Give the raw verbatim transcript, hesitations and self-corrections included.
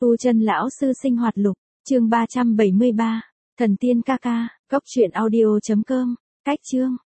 Tu Chân lão sư sinh hoạt lục, chương ba trăm bảy mươi ba, Thần tiên ca ca, góc truyện audio chấm com, cách chương